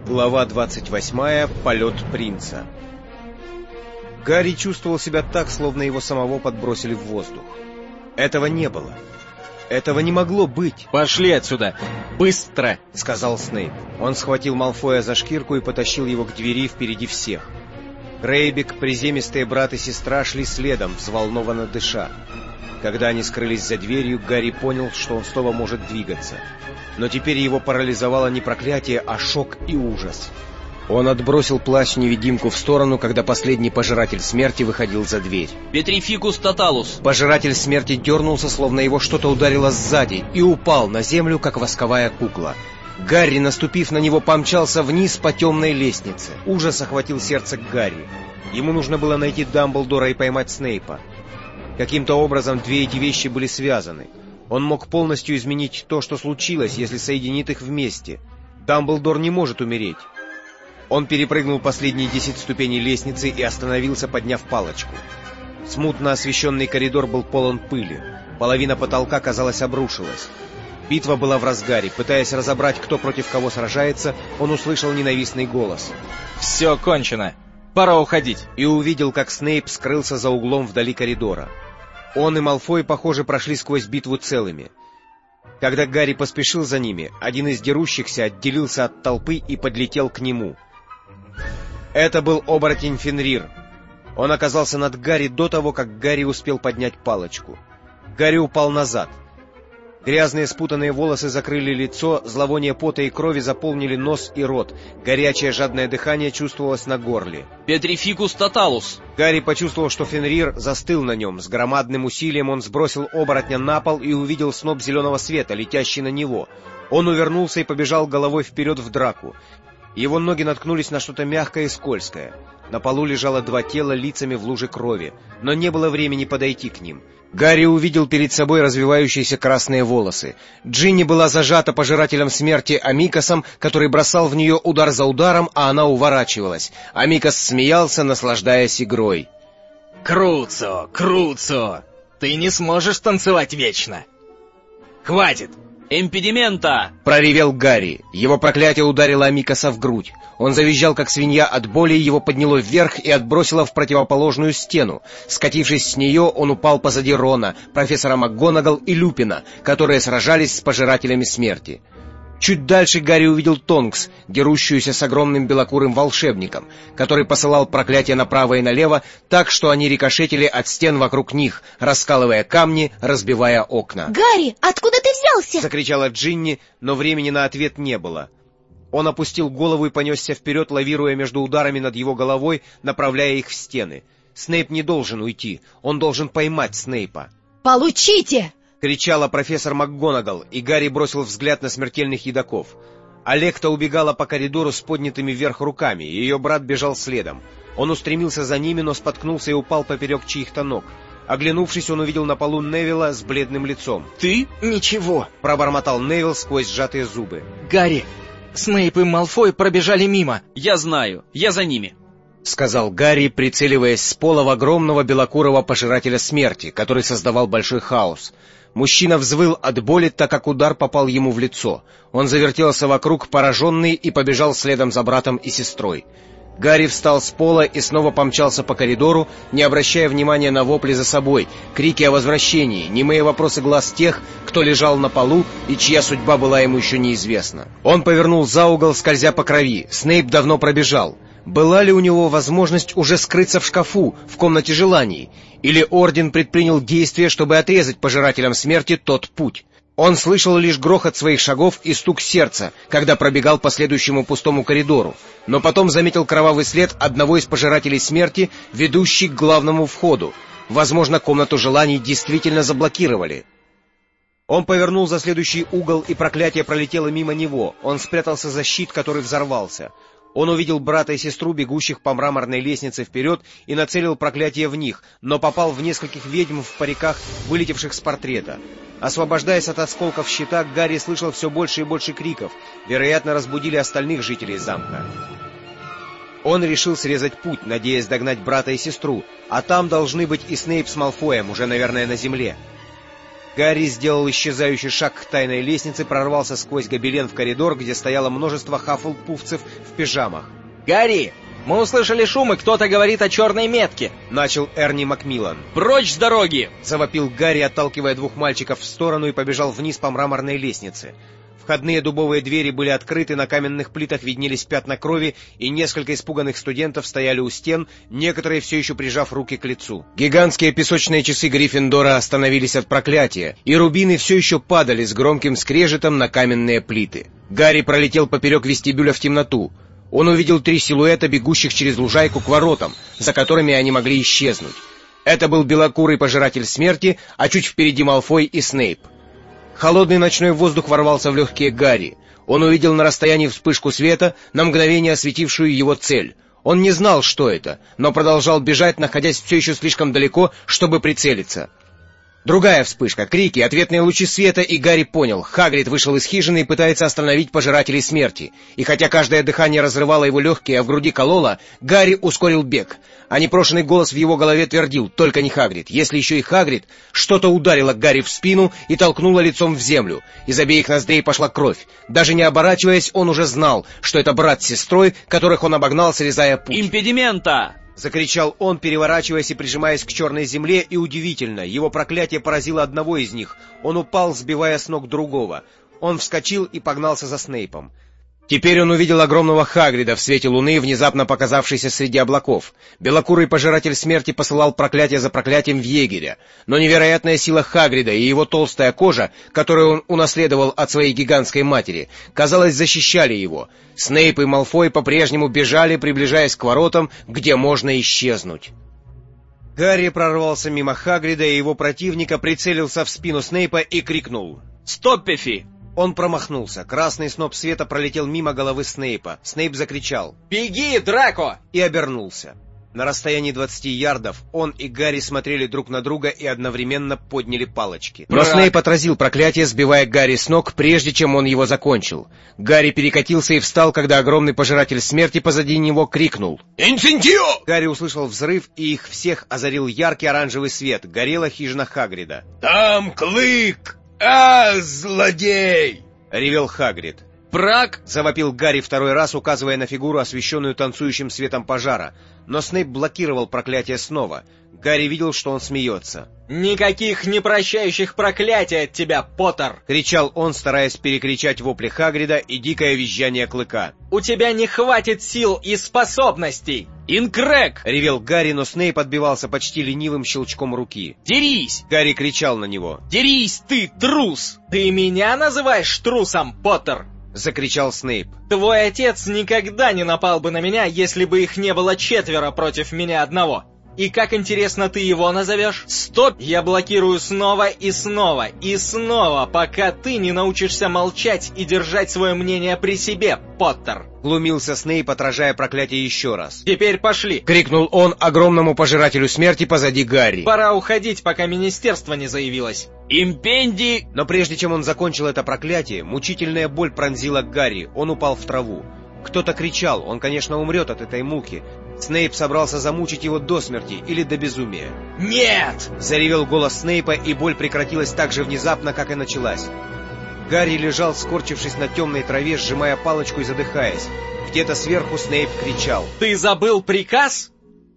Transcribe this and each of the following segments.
Глава 28. Полет принца. Гарри чувствовал себя так, словно его самого подбросили в воздух. Этого не было. Этого не могло быть. «Пошли отсюда! Быстро!» — сказал Снейп. Он схватил Малфоя за шкирку и потащил его к двери впереди всех. Грейбик, приземистые брат и сестра шли следом, взволнованно дыша. Когда они скрылись за дверью, Гарри понял, что он снова может двигаться. Но теперь его парализовало не проклятие, а шок и ужас. Он отбросил плащ-невидимку в сторону, когда последний пожиратель смерти выходил за дверь. «Петрификус тоталус!» Пожиратель смерти дернулся, словно его что-то ударило сзади, и упал на землю, как восковая кукла. Гарри, наступив на него, помчался вниз по темной лестнице. Ужас охватил сердце Гарри. Ему нужно было найти Дамблдора и поймать Снейпа. Каким-то образом две эти вещи были связаны. Он мог полностью изменить то, что случилось, если соединит их вместе. Дамблдор не может умереть. Он перепрыгнул последние 10 ступеней лестницы и остановился, подняв палочку. Смутно освещенный коридор был полон пыли. Половина потолка, казалось, обрушилась. Битва была в разгаре. Пытаясь разобрать, кто против кого сражается, он услышал ненавистный голос. «Все кончено! Пора уходить!» И увидел, как Снейп скрылся за углом вдали коридора. Он и Малфой, похоже, прошли сквозь битву целыми. Когда Гарри поспешил за ними, один из дерущихся отделился от толпы и подлетел к нему. Это был оборотень Фенрир. Он оказался над Гарри до того, как Гарри успел поднять палочку. Гарри упал назад. Грязные спутанные волосы закрыли лицо, зловоние пота и крови заполнили нос и рот. Горячее жадное дыхание чувствовалось на горле. «Петрификус тоталус!» Гарри почувствовал, что Фенрир застыл на нем. С громадным усилием он сбросил оборотня на пол и увидел сноп зеленого света, летящий на него. Он увернулся и побежал головой вперед в драку. Его ноги наткнулись на что-то мягкое и скользкое. На полу лежало два тела лицами в луже крови, но не было времени подойти к ним. Гарри увидел перед собой развивающиеся красные волосы. Джинни была зажата пожирателем смерти Амикосом, который бросал в нее удар за ударом, а она уворачивалась. Амикос смеялся, наслаждаясь игрой. «Круцо, Круцо! Ты не сможешь танцевать вечно! Хватит!» «Эмпедимента!» — проревел Гарри. Его проклятие ударило Амикоса в грудь. Он завизжал, как свинья от боли, его подняло вверх и отбросило в противоположную стену. Скатившись с нее, он упал позади Рона, профессора МакГонагал и Люпина, которые сражались с пожирателями смерти. Чуть дальше Гарри увидел Тонкс, дерущуюся с огромным белокурым волшебником, который посылал проклятия направо и налево так, что они рикошетили от стен вокруг них, раскалывая камни, разбивая окна. «Гарри, откуда ты взялся?» — закричала Джинни, но времени на ответ не было. Он опустил голову и понесся вперед, лавируя между ударами над его головой, направляя их в стены. Снейп не должен уйти, он должен поймать Снейпа. «Получите!» — кричала профессор МакГонагал, и Гарри бросил взгляд на смертельных едоков. Алекта убегала по коридору с поднятыми вверх руками, и ее брат бежал следом. Он устремился за ними, но споткнулся и упал поперек чьих-то ног. Оглянувшись, он увидел на полу Невилла с бледным лицом. «Ты? Ничего!» — пробормотал Невилл сквозь сжатые зубы. «Гарри, Снейп и Малфой пробежали мимо!» «Я знаю, я за ними!» — сказал Гарри, прицеливаясь с пола в огромного белокурого пожирателя смерти, который создавал большой хаос. Мужчина взвыл от боли, так как удар попал ему в лицо. Он завертелся вокруг, пораженный, и побежал следом за братом и сестрой. Гарри встал с пола и снова помчался по коридору, не обращая внимания на вопли за собой, крики о возвращении, немые вопросы глаз тех, кто лежал на полу и чья судьба была ему еще неизвестна. Он повернул за угол, скользя по крови. Снейп давно пробежал. Была ли у него возможность уже скрыться в шкафу, в комнате желаний? Или Орден предпринял действия, чтобы отрезать пожирателям смерти тот путь? Он слышал лишь грохот своих шагов и стук сердца, когда пробегал по следующему пустому коридору, но потом заметил кровавый след одного из пожирателей смерти, ведущий к главному входу. Возможно, комнату желаний действительно заблокировали. Он повернул за следующий угол, и проклятие пролетело мимо него. Он спрятался за щит, который взорвался. Он увидел брата и сестру, бегущих по мраморной лестнице вперед, и нацелил проклятие в них, но попал в нескольких ведьм в париках, вылетевших с портрета. Освобождаясь от осколков щита, Гарри слышал все больше и больше криков. Вероятно, разбудили остальных жителей замка. Он решил срезать путь, надеясь догнать брата и сестру, а там должны быть и Снейп с Малфоем, уже, наверное, на земле. Гарри сделал исчезающий шаг к тайной лестнице, прорвался сквозь гобелен в коридор, где стояло множество хаффлпуфцев в пижамах. «Гарри, мы услышали шум, и кто-то говорит о черной метке!» — начал Эрни Макмиллан. Прочь с дороги! — завопил Гарри, отталкивая двух мальчиков в сторону, и побежал вниз по мраморной лестнице. Входные дубовые двери были открыты, на каменных плитах виднелись пятна крови, и несколько испуганных студентов стояли у стен, некоторые все еще прижав руки к лицу. Гигантские песочные часы Гриффиндора остановились от проклятия, и рубины все еще падали с громким скрежетом на каменные плиты. Гарри пролетел поперек вестибюля в темноту. Он увидел 3 силуэта, бегущих через лужайку к воротам, за которыми они могли исчезнуть. Это был белокурый пожиратель смерти, а чуть впереди Малфой и Снейп. Холодный ночной воздух ворвался в легкие Гарри. Он увидел на расстоянии вспышку света, на мгновение осветившую его цель. Он не знал, что это, но продолжал бежать, находясь все еще слишком далеко, чтобы прицелиться. Другая вспышка, крики, ответные лучи света, и Гарри понял — Хагрид вышел из хижины и пытается остановить пожирателей смерти. И хотя каждое дыхание разрывало его легкие, а в груди кололо, Гарри ускорил бег. А непрошенный голос в его голове твердил: только не Хагрид. Если еще и Хагрид, что-то ударило Гарри в спину и толкнуло лицом в землю. Из обеих ноздрей пошла кровь. Даже не оборачиваясь, он уже знал, что это брат с сестрой, которых он обогнал, срезая путь. Импедимента! — закричал он, переворачиваясь и прижимаясь к черной земле, и удивительно, его проклятие поразило одного из них. Он упал, сбивая с ног другого. Он вскочил и погнался за Снейпом. Теперь он увидел огромного Хагрида в свете луны, внезапно показавшейся среди облаков. Белокурый пожиратель смерти посылал проклятие за проклятием в егеря. Но невероятная сила Хагрида и его толстая кожа, которую он унаследовал от своей гигантской матери, казалось, защищали его. Снейп и Малфой по-прежнему бежали, приближаясь к воротам, где можно исчезнуть. Гарри прорвался мимо Хагрида и его противника, прицелился в спину Снейпа и крикнул: Стоппефи! Он промахнулся. Красный сноп света пролетел мимо головы Снейпа. Снейп закричал: «Беги, Драко!» и обернулся. На расстоянии 20 ярдов он и Гарри смотрели друг на друга и одновременно подняли палочки. Но Снейп отразил проклятие, сбивая Гарри с ног, прежде чем он его закончил. Гарри перекатился и встал, когда огромный пожиратель смерти позади него крикнул: «Инцендио!» Гарри услышал взрыв, и их всех озарил яркий оранжевый свет. Горела хижина Хагрида. «Там Клык! А, злодей!» — ревел Хагрид. Прак! — завопил Гарри второй раз, указывая на фигуру, освещенную танцующим светом пожара. Но Снейп блокировал проклятие снова. Гарри видел, что он смеется. «Никаких непрощающих проклятий от тебя, Поттер!» — кричал он, стараясь перекричать вопли Хагрида и дикое визжание Клыка. «У тебя не хватит сил и способностей!» Инкрэк! — ревел Гарри, но Снейп отбивался почти ленивым щелчком руки. Дерись! Гарри кричал на него. Дерись, ты трус! «Ты меня называешь трусом, Поттер?» — закричал Снейп. «Твой отец никогда не напал бы на меня, если бы их не было 4 против меня одного. И как интересно ты его назовешь?» Стоп! «Я блокирую снова и снова, и снова, пока ты не научишься молчать и держать свое мнение при себе, Поттер!» Глумился Снейп, отражая проклятие еще раз. «Теперь пошли!» — крикнул он огромному пожирателю смерти позади Гарри. «Пора уходить, пока министерство не заявилось!» Импенди! Но прежде чем он закончил это проклятие, мучительная боль пронзила Гарри, он упал в траву. Кто-то кричал, он, конечно, умрет от этой муки. Снейп собрался замучить его до смерти или до безумия. «Нет!» — заревел голос Снейпа, и боль прекратилась так же внезапно, как и началась. Гарри лежал, скорчившись на темной траве, сжимая палочку и задыхаясь. Где-то сверху Снейп кричал: «Ты забыл приказ?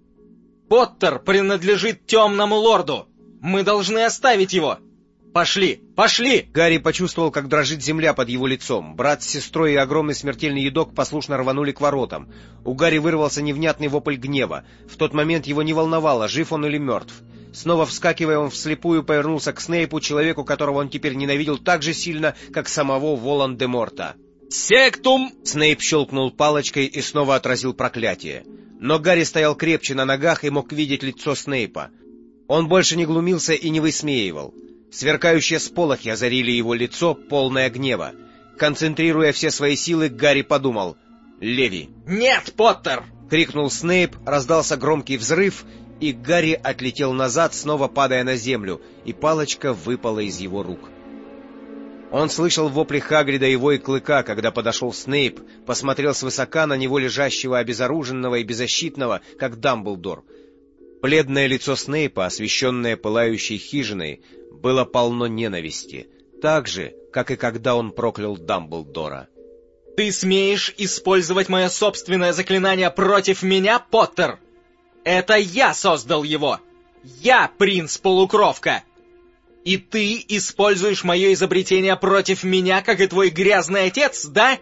Поттер принадлежит темному лорду! Мы должны оставить его! Пошли! Пошли!» Гарри почувствовал, как дрожит земля под его лицом. Брат с сестрой и огромный смертельный едок послушно рванули к воротам. У Гарри вырвался невнятный вопль гнева. В тот момент его не волновало, жив он или мертв. Снова вскакивая, он вслепую повернулся к Снейпу, человеку, которого он теперь ненавидел так же сильно, как самого Волан-де-Морта. Сектум! Снейп щелкнул палочкой и снова отразил проклятие. Но Гарри стоял крепче на ногах и мог видеть лицо Снейпа. Он больше не глумился и не высмеивал. Сверкающие сполохи озарили его лицо, полное гнева. Концентрируя все свои силы, Гарри подумал: «Леви!» «Нет, Поттер!» — крикнул Снейп, раздался громкий взрыв, и Гарри отлетел назад, снова падая на землю, и палочка выпала из его рук. Он слышал вопли Хагрида и вой Клыка, когда подошел Снейп, посмотрел свысока на него, лежащего обезоруженного и беззащитного, как Дамблдор. Бледное лицо Снейпа, освещенное пылающей хижиной, было полно ненависти, так же, как и когда он проклял Дамблдора. Ты смеешь использовать мое собственное заклинание против меня, Поттер? Это я создал его! Я принц-полукровка! И ты используешь мое изобретение против меня, как и твой грязный отец, да?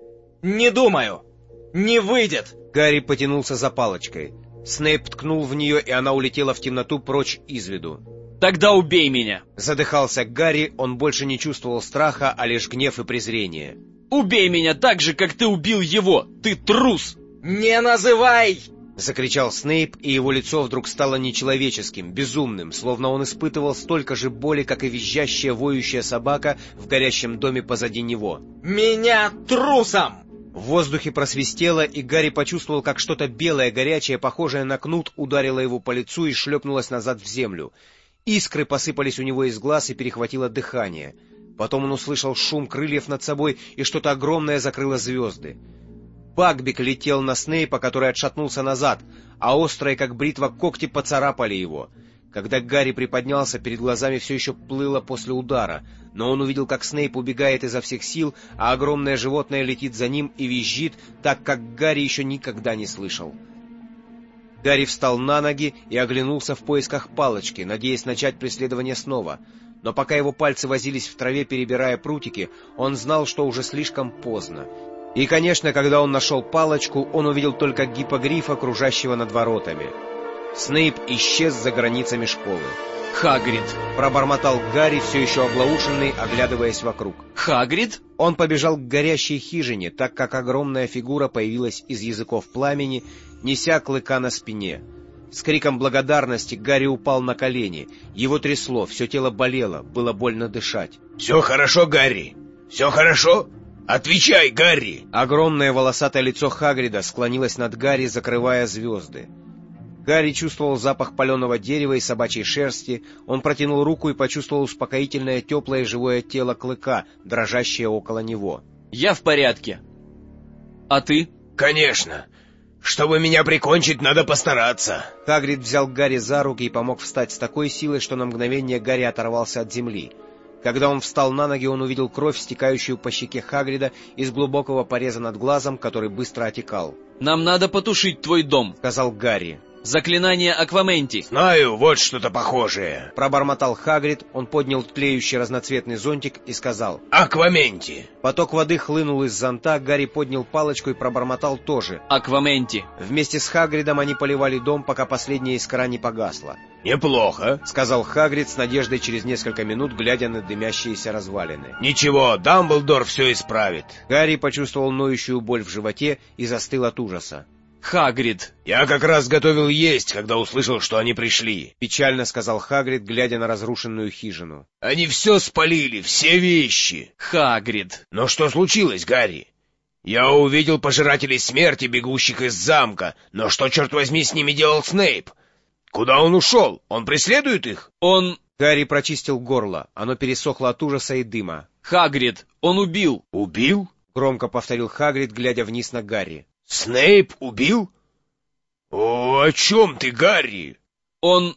Не думаю. Не выйдет. Гарри потянулся за палочкой. Снейп ткнул в нее, и она улетела в темноту прочь из виду. Тогда убей меня! Задыхался Гарри, он больше не чувствовал страха, а лишь гнев и презрение. Убей меня так же, как ты убил его! Ты трус! Не называй! Закричал Снейп, и его лицо вдруг стало нечеловеческим, безумным, словно он испытывал столько же боли, как и визжащая, воющая собака в горящем доме позади него. Меня трусом! В воздухе просвистело, и Гарри почувствовал, как что-то белое, горячее, похожее на кнут, ударило его по лицу и шлепнулось назад в землю. Искры посыпались у него из глаз и перехватило дыхание. Потом он услышал шум крыльев над собой, и что-то огромное закрыло звезды. Багбик летел на Снейпа, который отшатнулся назад, а острые, как бритва, когти поцарапали его. Когда Гарри приподнялся, перед глазами все еще плыло после удара, но он увидел, как Снейп убегает изо всех сил, а огромное животное летит за ним и визжит, так как Гарри еще никогда не слышал. Гарри встал на ноги и оглянулся в поисках палочки, надеясь начать преследование снова. Но пока его пальцы возились в траве, перебирая прутики, он знал, что уже слишком поздно. И, конечно, когда он нашел палочку, он увидел только гиппогрифа, кружащего над воротами. Снейп исчез за границами школы. Хагрид! Пробормотал Гарри, все еще оглаушенный, оглядываясь вокруг. Хагрид? Он побежал к горящей хижине, так как огромная фигура появилась из языков пламени, неся Клыка на спине. С криком благодарности Гарри упал на колени. Его трясло, все тело болело, было больно дышать. «Все хорошо, Гарри? Все хорошо? Отвечай, Гарри!» Огромное волосатое лицо Хагрида склонилось над Гарри, закрывая звезды. Гарри чувствовал запах паленого дерева и собачьей шерсти. Он протянул руку и почувствовал успокоительное теплое живое тело Клыка, дрожащее около него. Я в порядке. А ты? «Конечно. Чтобы меня прикончить, надо постараться». Хагрид взял Гарри за руки и помог встать с такой силой, что на мгновение Гарри оторвался от земли. Когда он встал на ноги, он увидел кровь, стекающую по щеке Хагрида из глубокого пореза над глазом, который быстро отекал. «Нам надо потушить твой дом», — сказал Гарри. «Заклинание Акваменти». «Знаю, вот что-то похожее», — пробормотал Хагрид. Он поднял тлеющий разноцветный зонтик и сказал: «Акваменти». Поток воды хлынул из зонта, Гарри поднял палочку и пробормотал тоже: «Акваменти». Вместе с Хагридом они поливали дом, пока последняя искра не погасла. «Неплохо», — сказал Хагрид с надеждой через несколько минут, глядя на дымящиеся развалины. «Ничего, Дамблдор все исправит». Гарри почувствовал ноющую боль в животе и застыл от ужаса. «Хагрид!» «Я как раз готовил есть, когда услышал, что они пришли», — печально сказал Хагрид, глядя на разрушенную хижину. «Они все спалили, все вещи». «Хагрид!» «Но что случилось, Гарри? Я увидел пожирателей смерти, бегущих из замка, но что, черт возьми, с ними делал Снейп? Куда он ушел? Он преследует их?» «Он...» Гарри прочистил горло, оно пересохло от ужаса и дыма. «Хагрид! Он убил!» «Убил?» — громко повторил Хагрид, глядя вниз на Гарри. «Снейп убил? О, о чем ты, Гарри?» Он...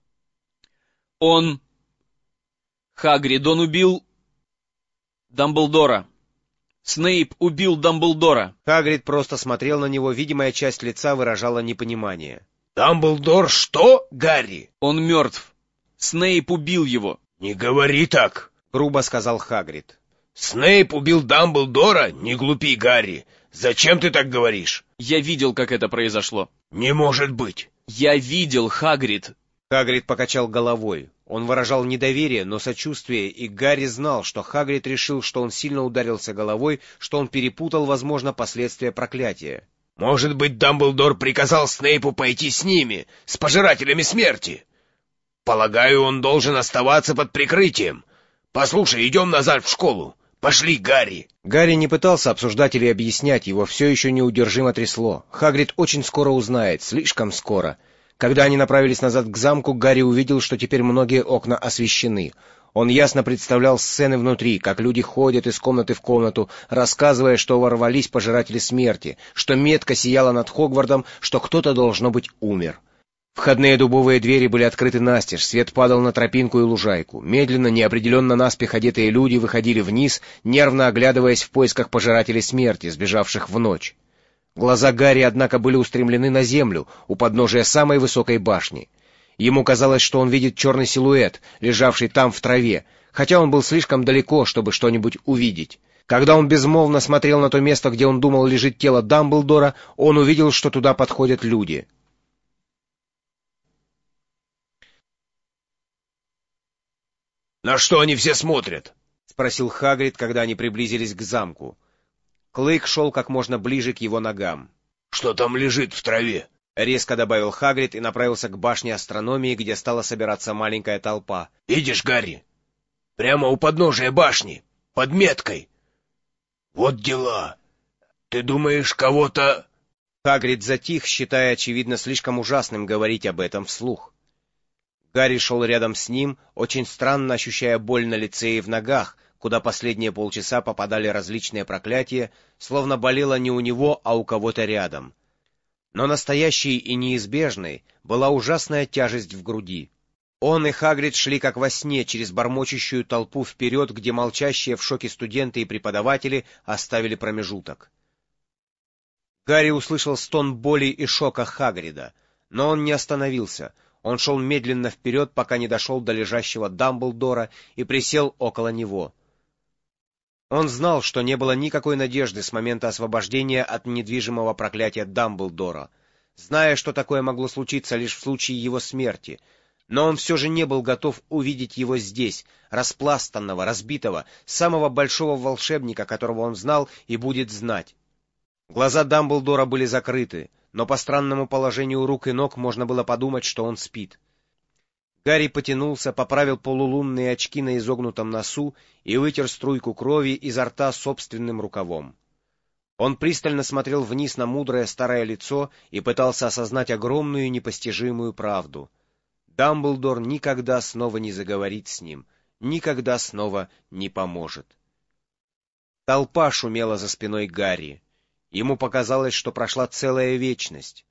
Хагрид, он убил... Дамблдора. Снейп убил Дамблдора». Хагрид просто смотрел на него, видимая часть лица выражала непонимание. «Дамблдор что, Гарри?» «Он мертв. Снейп убил его». «Не говори так», — грубо сказал Хагрид. «Снейп убил Дамблдора? Не глупи, Гарри. Зачем ты так говоришь?» «Я видел, как это произошло». «Не может быть». «Я видел, Хагрид». Хагрид покачал головой. Он выражал недоверие, но сочувствие, и Гарри знал, что Хагрид решил, что он сильно ударился головой, что он перепутал, возможно, последствия проклятия. «Может быть, Дамблдор приказал Снейпу пойти с ними, с пожирателями смерти? Полагаю, он должен оставаться под прикрытием. Послушай, идем назад в школу. Пошли, Гарри!» Гарри не пытался обсуждать или объяснять, его все еще неудержимо трясло. Хагрид очень скоро узнает, слишком скоро. Когда они направились назад к замку, Гарри увидел, что теперь многие окна освещены. Он ясно представлял сцены внутри, как люди ходят из комнаты в комнату, рассказывая, что ворвались пожиратели смерти, что метка сияла над Хогвартом, что кто-то, должно быть, умер. Входные дубовые двери были открыты настежь, свет падал на тропинку и лужайку. Медленно, неопределенно наспех одетые люди выходили вниз, нервно оглядываясь в поисках пожирателей смерти, сбежавших в ночь. Глаза Гарри, однако, были устремлены на землю, у подножия самой высокой башни. Ему казалось, что он видит черный силуэт, лежавший там в траве, хотя он был слишком далеко, чтобы что-нибудь увидеть. Когда он безмолвно смотрел на то место, где он думал лежит тело Дамблдора, он увидел, что туда подходят люди. «На что они все смотрят?» — спросил Хагрид, когда они приблизились к замку. Клык шел как можно ближе к его ногам. «Что там лежит в траве?» — резко добавил Хагрид и направился к башне астрономии, где стала собираться маленькая толпа. «Видишь, Гарри? Прямо у подножия башни, под меткой. Вот дела. Ты думаешь, кого-то...» Хагрид затих, считая, очевидно, слишком ужасным говорить об этом вслух. Гарри шел рядом с ним, очень странно ощущая боль на лице и в ногах, куда последние полчаса попадали различные проклятия, словно болело не у него, а у кого-то рядом. Но настоящей и неизбежной была ужасная тяжесть в груди. Он и Хагрид шли как во сне через бормочущую толпу вперед, где молчащие в шоке студенты и преподаватели оставили промежуток. Гарри услышал стон боли и шока Хагрида, но он не остановился. Он шел медленно вперед, пока не дошел до лежащего Дамблдора и присел около него. Он знал, что не было никакой надежды с момента освобождения от недвижимого проклятия Дамблдора, зная, что такое могло случиться лишь в случае его смерти, но он все же не был готов увидеть его здесь, распластанного, разбитого, самого большого волшебника, которого он знал и будет знать. Глаза Дамблдора были закрыты, но по странному положению рук и ног можно было подумать, что он спит. Гарри потянулся, поправил полулунные очки на изогнутом носу и вытер струйку крови изо рта собственным рукавом. Он пристально смотрел вниз на мудрое старое лицо и пытался осознать огромную непостижимую правду. Дамблдор никогда снова не заговорит с ним, никогда снова не поможет. Толпа шумела за спиной Гарри. Ему показалось, что прошла целая вечность.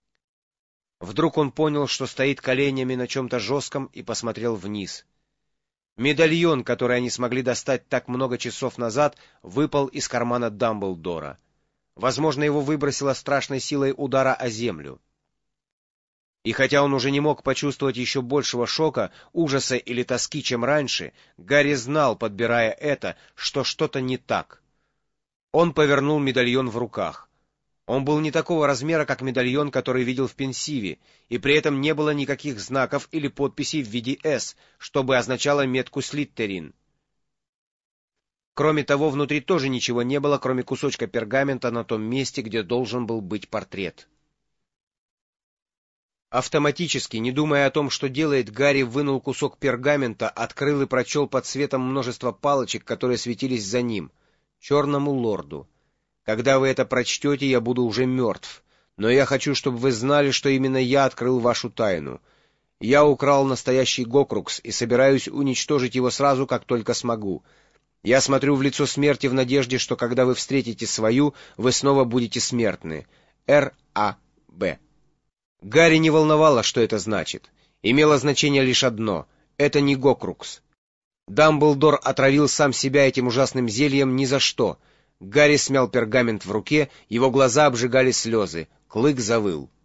Вдруг он понял, что стоит коленями на чем-то жестком, и посмотрел вниз. Медальон, который они смогли достать так много часов назад, выпал из кармана Дамблдора. Возможно, его выбросило страшной силой удара о землю. И хотя он уже не мог почувствовать еще большего шока, ужаса или тоски, чем раньше, Гарри знал, подбирая это, что что-то не так. Он повернул медальон в руках. Он был не такого размера, как медальон, который видел в Пенсиве, и при этом не было никаких знаков или подписей в виде «С», чтобы означало метку Слиттерин. Кроме того, внутри тоже ничего не было, кроме кусочка пергамента на том месте, где должен был быть портрет. Автоматически, не думая о том, что делает, Гарри вынул кусок пергамента, открыл и прочел под светом множество палочек, которые светились за ним. «Черному лорду. Когда вы это прочтете, я буду уже мертв, но я хочу, чтобы вы знали, что именно я открыл вашу тайну. Я украл настоящий Гокрукс и собираюсь уничтожить его сразу, как только смогу. Я смотрю в лицо смерти в надежде, что когда вы встретите свою, вы снова будете смертны. Р.А.Б. Гарри не волновало, что это значит. Имело значение лишь одно — это не Гокрукс. Дамблдор отравил сам себя этим ужасным зельем ни за что. Гарри смял пергамент в руке, его глаза обжигали слезы, Клык завыл.